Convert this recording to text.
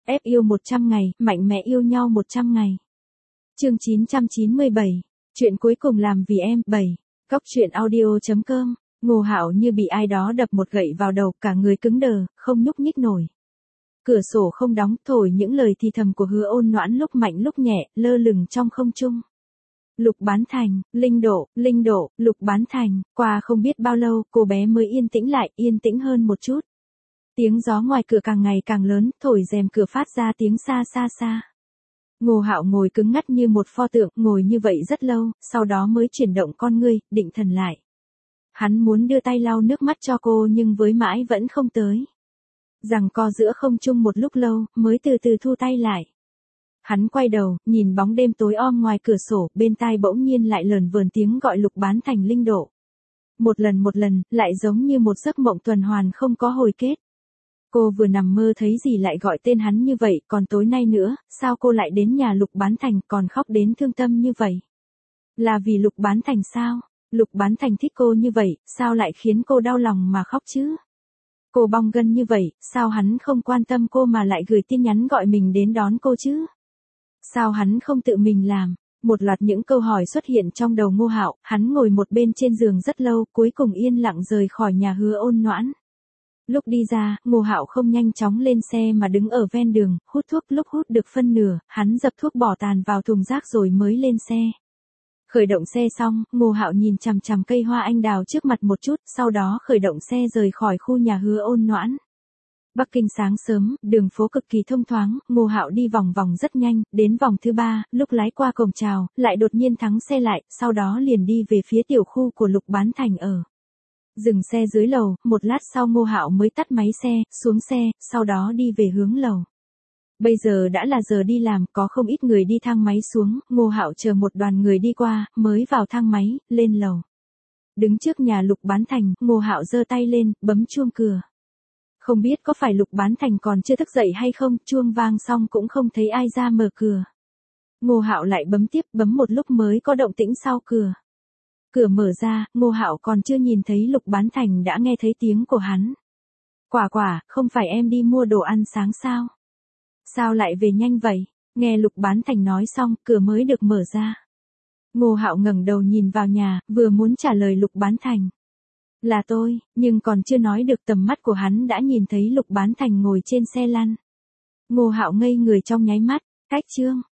Ép yêu 100 ngày, mạnh mẽ yêu nhau 100 ngày. Chương 997. Chuyện cuối cùng làm vì em. 7. Góc truyện audio.com. Ngô Hạo như bị ai đó đập một gậy vào đầu, cả người cứng đờ, không nhúc nhích nổi. Cửa sổ không đóng, thổi những lời thì thầm của Hứa Ôn Noãn lúc mạnh lúc nhẹ, lơ lửng trong không trung. Lục Bán Thành, Linh Độ, Lục Bán Thành. Qua không biết bao lâu, cô bé mới yên tĩnh lại, yên tĩnh hơn một chút. Tiếng gió ngoài cửa càng ngày càng lớn, thổi rèm cửa phát ra tiếng xa xa xa. Ngô Hạo ngồi cứng ngắt như một pho tượng, ngồi như vậy rất lâu, sau đó mới chuyển động con ngươi, định thần lại. Hắn muốn đưa tay lau nước mắt cho cô nhưng với mãi vẫn không tới. Giằng co giữa không trung một lúc lâu, mới từ từ thu tay lại. Hắn quay đầu, nhìn bóng đêm tối om ngoài cửa sổ, bên tai bỗng nhiên lại lờn vờn tiếng gọi Lục Bán Thành, Linh Độ. Một lần, lại giống như một giấc mộng tuần hoàn không có hồi kết. Cô vừa nằm mơ thấy gì lại gọi tên hắn như vậy, còn tối nay nữa, sao cô lại đến nhà Lục Bán Thành còn khóc đến thương tâm như vậy? Là vì Lục Bán Thành sao? Lục Bán Thành thích cô như vậy, sao lại khiến cô đau lòng mà khóc chứ? Cô bong gân như vậy, sao hắn không quan tâm cô mà lại gửi tin nhắn gọi mình đến đón cô chứ? Sao hắn không tự mình làm? Một loạt những câu hỏi xuất hiện trong đầu Ngô Hạo, hắn ngồi một bên trên giường rất lâu, cuối cùng yên lặng rời khỏi nhà Hứa Ôn Noãn. Lúc đi ra, Ngô Hạo không nhanh chóng lên xe mà đứng ở ven đường, hút thuốc, lúc hút được phân nửa, hắn dập thuốc bỏ tàn vào thùng rác rồi mới lên xe. Khởi động xe xong, Ngô Hạo nhìn chằm chằm cây hoa anh đào trước mặt một chút, sau đó khởi động xe rời khỏi khu nhà Hứa Ôn Noãn. Bắc Kinh sáng sớm, đường phố cực kỳ thông thoáng, Ngô Hạo đi vòng vòng rất nhanh, đến vòng thứ 3, lúc lái qua cổng chào, lại đột nhiên thắng xe lại, sau đó liền đi về phía tiểu khu của Lục Bán Thành ở. Dừng xe dưới lầu, một lát sau Ngô Hạo mới tắt máy xe, xuống xe, sau đó đi về hướng lầu. Bây giờ đã là giờ đi làm, có không ít người đi thang máy xuống, Ngô Hạo chờ một đoàn người đi qua, mới vào thang máy, lên lầu. Đứng trước nhà Lục Bán Thành, Ngô Hạo giơ tay lên, bấm chuông cửa. Không biết có phải Lục Bán Thành còn chưa thức dậy hay không, chuông vang xong cũng không thấy ai ra mở cửa. Ngô Hạo lại bấm tiếp, bấm một lúc mới có động tĩnh sau cửa. Cửa mở ra, Ngô Hạo còn chưa nhìn thấy Lục Bán Thành đã nghe thấy tiếng của hắn. Quả, không phải em đi mua đồ ăn sáng sao? Sao lại về nhanh vậy? Nghe Lục Bán Thành nói xong, cửa mới được mở ra. Ngô Hạo ngẩng đầu nhìn vào nhà, vừa muốn trả lời Lục Bán Thành. Là tôi, nhưng còn chưa nói được tầm mắt của hắn đã nhìn thấy Lục Bán Thành ngồi trên xe lăn. Ngô Hạo ngây người trong nháy mắt, cách chương.